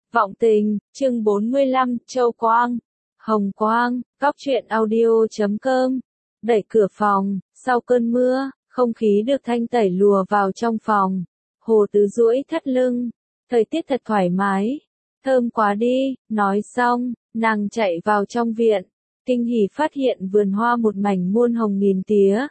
Vọng Tình, chương 45, Châu Quang, Hồng Quang, Góc truyện audio.com. Đẩy cửa phòng, sau cơn mưa, không khí được thanh tẩy lùa vào trong phòng. Hồ Tứ duỗi thắt lưng, thời tiết thật thoải mái, thơm quá đi, nói xong, nàng chạy vào trong viện, kinh hỉ phát hiện vườn hoa một mảnh muôn hồng nghìn tía.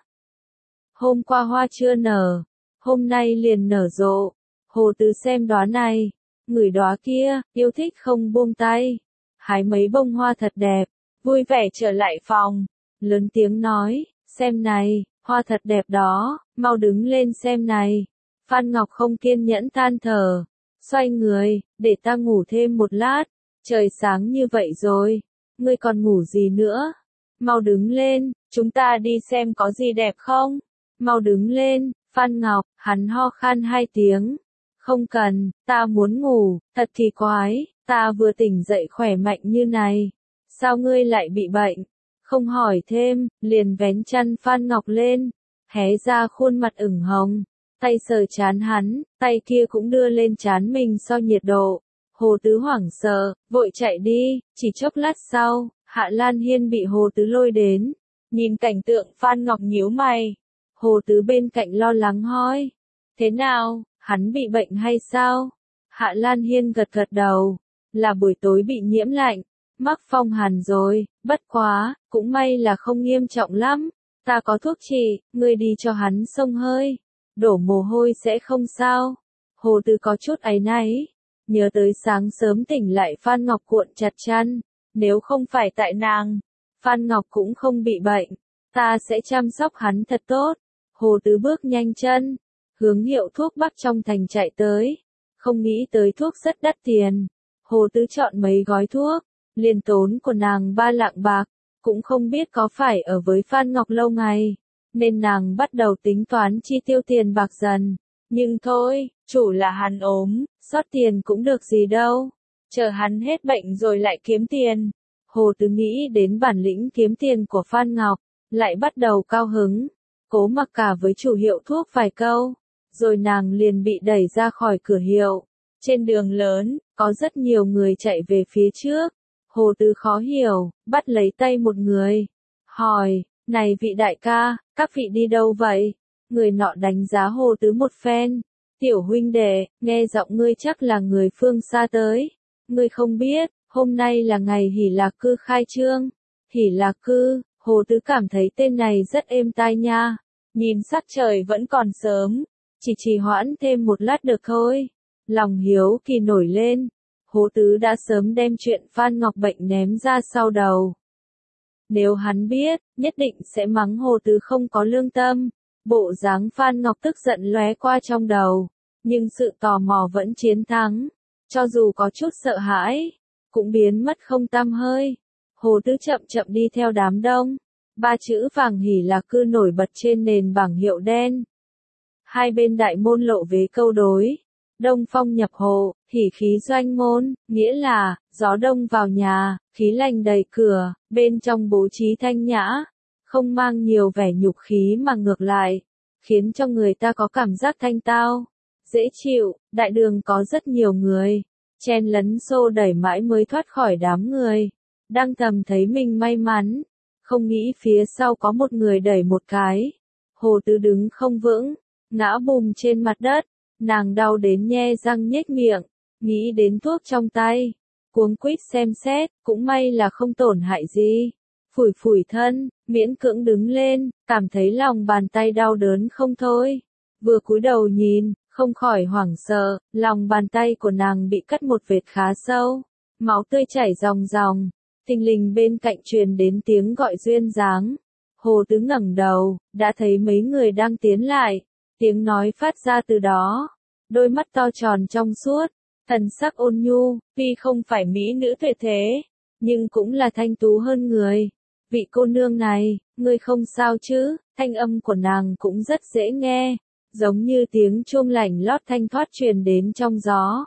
Hôm qua hoa chưa nở, hôm nay liền nở rộ. Hồ Tứ xem đóa này, ngửi đóa kia, yêu thích không buông tay. Hái mấy bông hoa thật đẹp, vui vẻ trở lại phòng, lớn tiếng nói, xem này, hoa thật đẹp đó, mau đứng lên xem này. Phan Ngọc không kiên nhẫn than thở, xoay người, để ta ngủ thêm một lát, trời sáng như vậy rồi, ngươi còn ngủ gì nữa? Mau đứng lên, chúng ta đi xem có gì đẹp không? Mau đứng lên, Phan Ngọc, hắn ho khan 2 tiếng. Không cần, ta muốn ngủ, thật kỳ quái, ta vừa tỉnh dậy khỏe mạnh như này. Sao ngươi lại bị bệnh? Không hỏi thêm, liền vén chăn Phan Ngọc lên, hé ra khuôn mặt ửng hồng, tay sờ trán hắn, tay kia cũng đưa lên trán mình so nhiệt độ. Hồ Tứ hoảng sợ, vội chạy đi, chỉ chốc lát sau, Hạ Lan Hiên bị Hồ Tứ lôi đến, nhìn cảnh tượng Phan Ngọc nhíu mày. Hồ Tứ bên cạnh lo lắng hỏi, thế nào, hắn bị bệnh hay sao? Hạ Lan Hiên gật gật đầu, là buổi tối bị nhiễm lạnh, mắc phong hàn rồi, bất quá, cũng may là không nghiêm trọng lắm, ta có thuốc trị, ngươi đi cho hắn xông hơi, đổ mồ hôi sẽ không sao. Hồ Tứ có chút áy náy, nhớ tới sáng sớm tỉnh lại Phan Ngọc cuộn chặt chăn, nếu không phải tại nàng, Phan Ngọc cũng không bị bệnh, ta sẽ chăm sóc hắn thật tốt. Hồ Tứ bước nhanh chân, hướng hiệu thuốc Bắc trong thành chạy tới, không nghĩ tới thuốc rất đắt tiền. Hồ Tứ chọn mấy gói thuốc, liền tốn của nàng 3 lạng bạc, cũng không biết có phải ở với Phan Ngọc lâu ngày, nên nàng bắt đầu tính toán chi tiêu tiền bạc dần. Nhưng thôi, chủ là hắn ốm, sót tiền cũng được gì đâu, chờ hắn hết bệnh rồi lại kiếm tiền. Hồ Tứ nghĩ đến bản lĩnh kiếm tiền của Phan Ngọc, lại bắt đầu cao hứng, cố mặc cả với chủ hiệu thuốc vài câu, rồi nàng liền bị đẩy ra khỏi cửa hiệu. Trên đường lớn, có rất nhiều người chạy về phía trước. Hồ Tứ khó hiểu, bắt lấy tay một người, hỏi, này vị đại ca, các vị đi đâu vậy? Người nọ đánh giá Hồ Tứ một phen, tiểu huynh đệ, nghe giọng ngươi chắc là người phương xa tới. Ngươi không biết, hôm nay là ngày Hỷ Lạc Cư khai trương. Hỷ Lạc Cư, Hồ Tứ cảm thấy tên này rất êm tai nha. Nhìn sắc trời vẫn còn sớm, chỉ trì hoãn thêm một lát được thôi. Lòng hiếu kỳ nổi lên, Hồ Tứ đã sớm đem chuyện Phan Ngọc bệnh ném ra sau đầu. Nếu hắn biết, nhất định sẽ mắng Hồ Tứ không có lương tâm. Bộ dáng Phan Ngọc tức giận lóe qua trong đầu, nhưng sự tò mò vẫn chiến thắng. Cho dù có chút sợ hãi, cũng biến mất không tăm hơi. Hồ Tứ chậm chậm đi theo đám đông. 3 chữ vàng Hỷ Lạc Cư nổi bật trên nền bảng hiệu đen. Hai bên đại môn lộ vế câu đối. Đông phong nhập hộ, hỉ khí doanh môn, nghĩa là, gió đông vào nhà, khí lành đầy cửa, bên trong bố trí thanh nhã, không mang nhiều vẻ nhục khí mà ngược lại, khiến cho người ta có cảm giác thanh tao, dễ chịu. Đại đường có rất nhiều người, chen lấn xô đẩy mãi mới thoát khỏi đám người, đang thầm thấy mình may mắn, không nghĩ phía sau có một người đẩy một cái. Hồ Tứ đứng không vững, ngã bùm trên mặt đất. Nàng đau đến nhe răng nhếch miệng, nghĩ đến thuốc trong tay, cuống quýt xem xét, cũng may là không tổn hại gì. Phủi phủi thân, miễn cưỡng đứng lên, cảm thấy lòng bàn tay đau đớn không thôi. Vừa cúi đầu nhìn, không khỏi hoảng sợ, lòng bàn tay của nàng bị cắt một vệt khá sâu, máu tươi chảy ròng ròng. Thình lình bên cạnh truyền đến tiếng gọi duyên dáng. Hồ Tứ ngẩng đầu, đã thấy mấy người đang tiến lại. Tiếng nói phát ra từ đó, đôi mắt to tròn trong suốt, thần sắc ôn nhu, tuy không phải mỹ nữ tuyệt thế, nhưng cũng là thanh tú hơn người. Vị cô nương này, ngươi không sao chứ? Thanh âm của nàng cũng rất dễ nghe, giống như tiếng chuông lảnh lót thanh thoát truyền đến trong gió.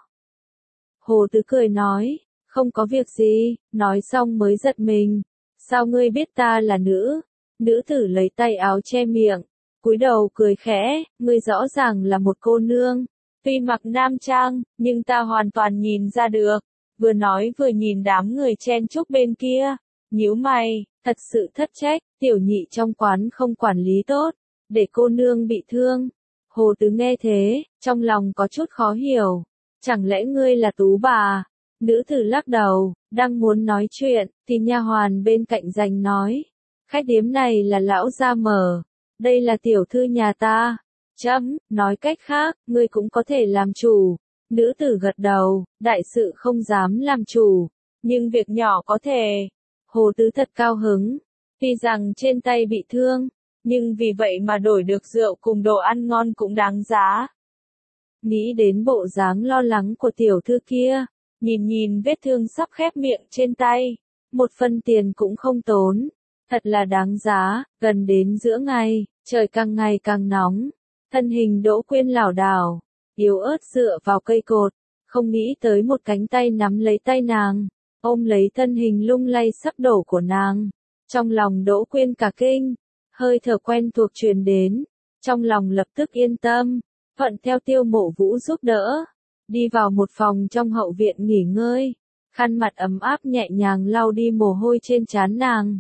Hồ Tứ cười nói, không có việc gì, nói xong mới giật mình. Sao ngươi biết ta là nữ? Nữ tử lấy tay áo che miệng, cúi đầu cười khẽ, ngươi rõ ràng là một cô nương, tuy mặc nam trang, nhưng ta hoàn toàn nhìn ra được, vừa nói vừa nhìn đám người chen chúc bên kia, nhíu mày, thật sự thất trách, tiểu nhị trong quán không quản lý tốt, để cô nương bị thương. Hồ Tứ nghe thế, trong lòng có chút khó hiểu, chẳng lẽ ngươi là Tú bà? Nữ tử lắc đầu, đang muốn nói chuyện, thì nha hoàn bên cạnh giành nói, khách điếm này là lão gia mở, đây là tiểu thư nhà ta. Chấm, nói cách khác, ngươi cũng có thể làm chủ. Nữ tử gật đầu, đại sự không dám làm chủ, nhưng việc nhỏ có thể. Hồ Tứ thật cao hứng, tuy rằng trên tay bị thương, nhưng vì vậy mà đổi được rượu cùng đồ ăn ngon cũng đáng giá. Nghĩ đến bộ dáng lo lắng của tiểu thư kia, nhìn vết thương sắp khép miệng trên tay, một phân tiền cũng không tốn, thật là đáng giá. Gần đến giữa ngày, trời càng ngày càng nóng, thân hình Đỗ Quyên lảo đảo, yếu ớt dựa vào cây cột, không nghĩ tới một cánh tay nắm lấy tay nàng, ôm lấy thân hình lung lay sắp đổ của nàng. Trong lòng Đỗ Quyên cả kinh, hơi thở quen thuộc truyền đến, trong lòng lập tức yên tâm, thuận theo Tiêu Mộ Vũ giúp đỡ, đi vào một phòng trong hậu viện nghỉ ngơi, khăn mặt ấm áp nhẹ nhàng lau đi mồ hôi trên trán nàng.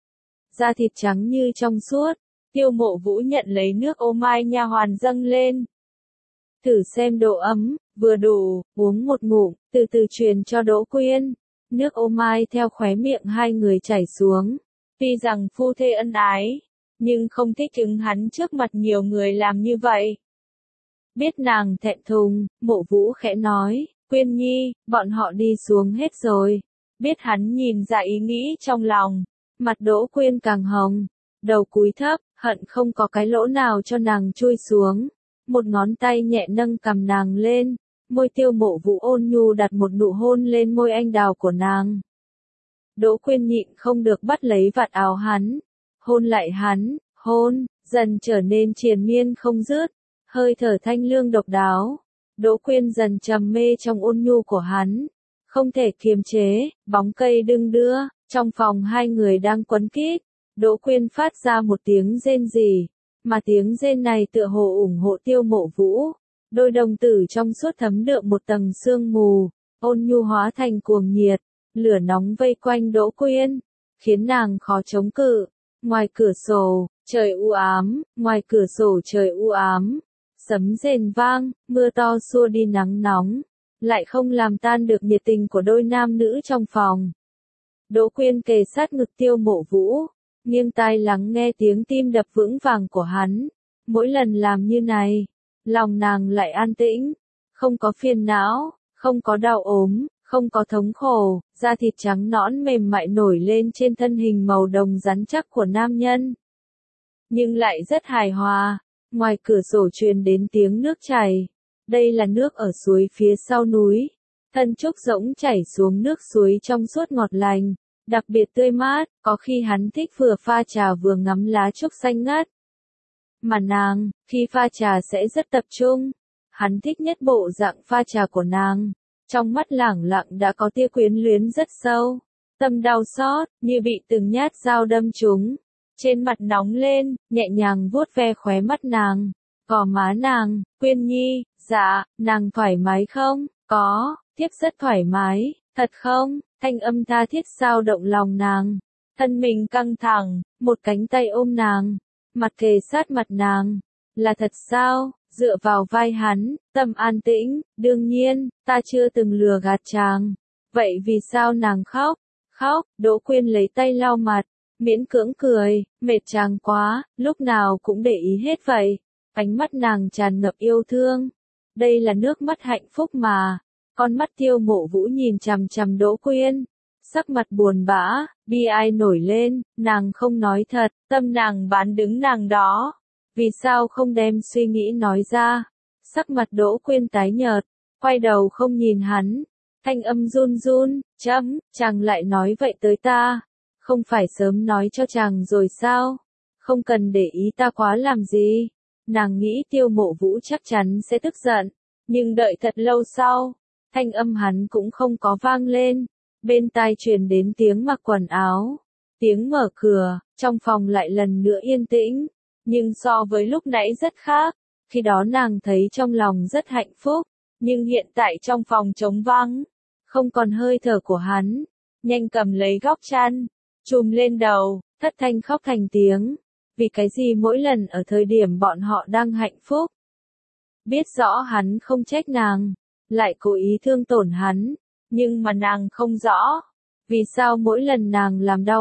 Da thịt trắng như trong suốt, Tiêu Mộ Vũ nhận lấy nước ô mai nha hoàn dâng lên. Thử xem độ ấm, vừa đủ, uống một ngụm, từ từ truyền cho Đỗ Quyên. Nước ô mai theo khóe miệng hai người chảy xuống. Tuy rằng phu thê ân ái, nhưng không thích ứng hắn trước mặt nhiều người làm như vậy. Biết nàng thẹn thùng, Mộ Vũ khẽ nói, Quyên Nhi, bọn họ đi xuống hết rồi. Biết hắn nhìn ra ý nghĩ trong lòng, mặt Đỗ Quyên càng hồng, đầu cúi thấp, hận không có cái lỗ nào cho nàng chui xuống. Một ngón tay nhẹ nâng cằm nàng lên, môi Tiêu Mộ Vũ ôn nhu đặt một nụ hôn lên môi anh đào của nàng. Đỗ Quyên nhịn không được bắt lấy vạt áo hắn, hôn lại hắn, hôn, dần trở nên triền miên không dứt, hơi thở thanh lương độc đáo. Đỗ Quyên dần trầm mê trong ôn nhu của hắn, không thể kiềm chế, bóng cây đung đưa, trong phòng hai người đang quấn quýt, Đỗ Quyên phát ra một tiếng rên rỉ, mà tiếng rên này tựa hồ ủng hộ Tiêu Mộ Vũ. Đôi đồng tử trong suốt thấm đượm một tầng sương mù, ôn nhu hóa thành cuồng nhiệt, lửa nóng vây quanh Đỗ Quyên, khiến nàng khó chống cự. Ngoài cửa sổ, trời u ám, ngoài cửa sổ trời u ám, sấm rền vang, mưa to xua đi nắng nóng, lại không làm tan được nhiệt tình của đôi nam nữ trong phòng. Đỗ Quyên kề sát ngực Tiêu Mộ Vũ, nghiêng tai lắng nghe tiếng tim đập vững vàng của hắn. Mỗi lần làm như này, lòng nàng lại an tĩnh, không có phiền não, không có đau ốm, không có thống khổ, da thịt trắng nõn mềm mại nổi lên trên thân hình màu đồng rắn chắc của nam nhân. Nhưng lại rất hài hòa, ngoài cửa sổ truyền đến tiếng nước chảy. Đây là nước ở suối phía sau núi. Thân trúc rỗng chảy xuống nước suối trong suốt ngọt lành, đặc biệt tươi mát, có khi hắn thích vừa pha trà vừa ngắm lá trúc xanh ngắt. Mà nàng, khi pha trà sẽ rất tập trung. Hắn thích nhất bộ dạng pha trà của nàng. Trong mắt lẳng lặng đã có tia quyến luyến rất sâu. Tâm đau xót, như bị từng nhát dao đâm trúng. Trên mặt nóng lên, nhẹ nhàng vuốt ve khóe mắt nàng. Gò má nàng, Quyên Nhi, dạ, nàng thoải mái không? Có, thiếp rất thoải mái, thật không? Thanh âm tha thiết sao động lòng nàng. Thân mình căng thẳng, một cánh tay ôm nàng, mặt kề sát mặt nàng. Là thật sao? Dựa vào vai hắn, tâm an tĩnh, đương nhiên, ta chưa từng lừa gạt chàng. Vậy vì sao nàng khóc? Khóc, Đỗ Quyên lấy tay lau mặt, miễn cưỡng cười, mệt chàng quá, lúc nào cũng để ý hết vậy. Ánh mắt nàng tràn ngập yêu thương. Đây là nước mắt hạnh phúc mà. Con mắt Tiêu Mộ Vũ nhìn chằm chằm Đỗ Quyên, sắc mặt buồn bã, bi ai nổi lên, nàng không nói thật, tâm nàng bán đứng nàng đó. Vì sao không đem suy nghĩ nói ra? Sắc mặt Đỗ Quyên tái nhợt, quay đầu không nhìn hắn, thanh âm run run, chàng lại nói vậy tới ta, không phải sớm nói cho chàng rồi sao? Không cần để ý ta quá làm gì? Nàng nghĩ Tiêu Mộ Vũ chắc chắn sẽ tức giận, nhưng đợi thật lâu sau, thanh âm hắn cũng không có vang lên, bên tai truyền đến tiếng mặc quần áo, tiếng mở cửa, trong phòng lại lần nữa yên tĩnh, nhưng so với lúc nãy rất khác, khi đó nàng thấy trong lòng rất hạnh phúc, nhưng hiện tại trong phòng trống vắng, không còn hơi thở của hắn, nhanh cầm lấy góc chăn, trùm lên đầu, thất thanh khóc thành tiếng. Vì cái gì mỗi lần ở thời điểm bọn họ đang hạnh phúc, biết rõ hắn không trách nàng, lại cố ý thương tổn hắn, nhưng mà nàng không rõ, vì sao mỗi lần nàng làm đau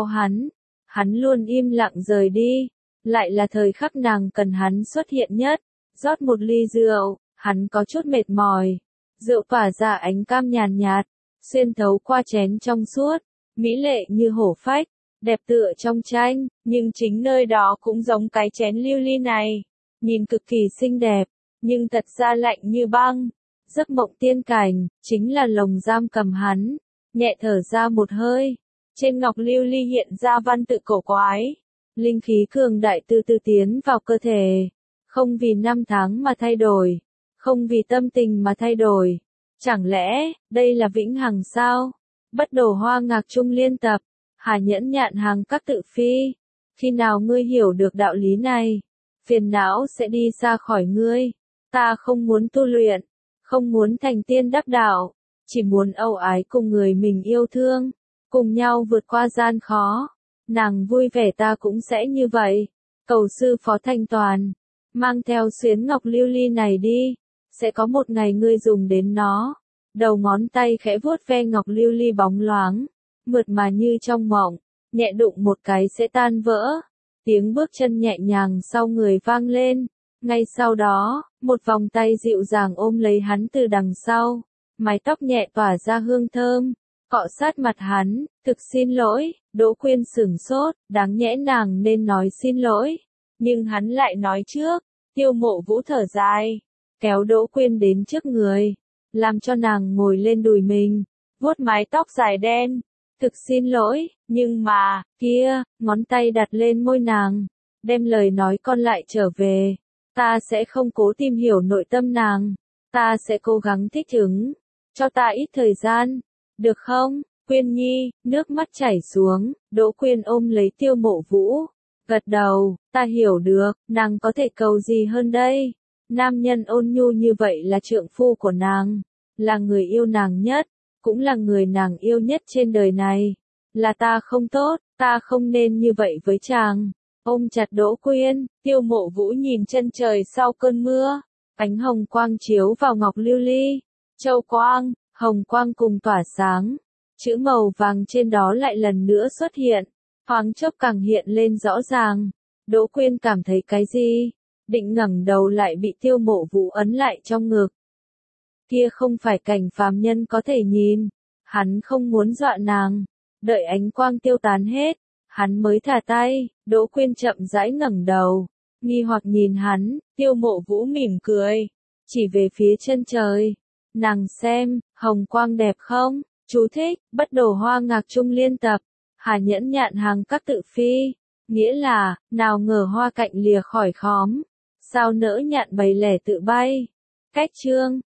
hắn luôn im lặng rời đi, lại là thời khắc nàng cần hắn xuất hiện nhất. Rót một ly rượu, hắn có chút mệt mỏi, rượu tỏa ra ánh cam nhàn nhạt, xuyên thấu qua chén trong suốt, mỹ lệ như hổ phách, đẹp tựa trong tranh, nhưng chính nơi đó cũng giống cái chén lưu ly này, nhìn cực kỳ xinh đẹp, nhưng thật ra lạnh như băng. Giấc mộng tiên cảnh, chính là lồng giam cầm hắn, nhẹ thở ra một hơi, trên ngọc lưu ly hiện ra văn tự cổ quái, linh khí cường đại từ từ tiến vào cơ thể, không vì năm tháng mà thay đổi, không vì tâm tình mà thay đổi. Chẳng lẽ, đây là vĩnh hằng sao? Bất Đồ Hoa Ngạc Trung liên tập, Hà Nhẫn Nhạn Hàng Các Tự Phi. Khi nào ngươi hiểu được đạo lý này, phiền não sẽ đi xa khỏi ngươi. Ta không muốn tu luyện, không muốn thành tiên đắc đạo, chỉ muốn âu ái cùng người mình yêu thương, cùng nhau vượt qua gian khó. Nàng vui vẻ ta cũng sẽ như vậy. Cầu sư Phó Thanh Toàn, mang theo xuyến ngọc lưu ly này đi, sẽ có một ngày ngươi dùng đến nó. Đầu ngón tay khẽ vuốt ve ngọc lưu ly bóng loáng, mượt mà như trong mộng, nhẹ đụng một cái sẽ tan vỡ. Tiếng bước chân nhẹ nhàng sau người vang lên, ngay sau đó, một vòng tay dịu dàng ôm lấy hắn từ đằng sau, mái tóc nhẹ tỏa ra hương thơm, cọ sát mặt hắn. Thực xin lỗi. Đỗ Quyên sửng sốt, đáng nhẽ nàng nên nói xin lỗi, nhưng hắn lại nói trước. Tiêu Mộ Vũ thở dài, kéo Đỗ Quyên đến trước người, làm cho nàng ngồi lên đùi mình, vuốt mái tóc dài đen. Thực xin lỗi, nhưng mà, kia, ngón tay đặt lên môi nàng, đem lời nói con lại trở về. Ta sẽ không cố tìm hiểu nội tâm nàng, ta sẽ cố gắng thích ứng, cho ta ít thời gian, được không? Quyên Nhi, nước mắt chảy xuống, Đỗ Quyên ôm lấy Tiêu Mộ Vũ, gật đầu, ta hiểu được, nàng có thể cầu gì hơn đây? Nam nhân ôn nhu như vậy là trượng phu của nàng, là người yêu nàng nhất, cũng là người nàng yêu nhất trên đời này. Là ta không tốt, ta không nên như vậy với chàng. Ôm chặt Đỗ Quyên, Tiêu Mộ Vũ nhìn chân trời sau cơn mưa, ánh hồng quang chiếu vào ngọc lưu ly, châu quang, hồng quang cùng tỏa sáng. Chữ màu vàng trên đó lại lần nữa xuất hiện, thoáng chốc càng hiện lên rõ ràng. Đỗ Quyên cảm thấy cái gì? Định ngẩng đầu lại bị Tiêu Mộ Vũ ấn lại trong ngực. Kia không phải cảnh phàm nhân có thể nhìn. Hắn không muốn dọa nàng. Đợi ánh quang tiêu tán hết, hắn mới thả tay. Đỗ Quyên chậm rãi ngẩng đầu, nghi hoặc nhìn hắn. Tiêu Mộ Vũ mỉm cười, chỉ về phía chân trời. Nàng xem, hồng quang đẹp không? Chú thích, Bất Đồ Hoa Ngạc Trung liên tập, Hà Nhẫn Nhạn Hàng Các Tự Phi. Nghĩa là, nào ngờ hoa cạnh lìa khỏi khóm, sao nỡ nhạn bầy lẻ tự bay. Cách chương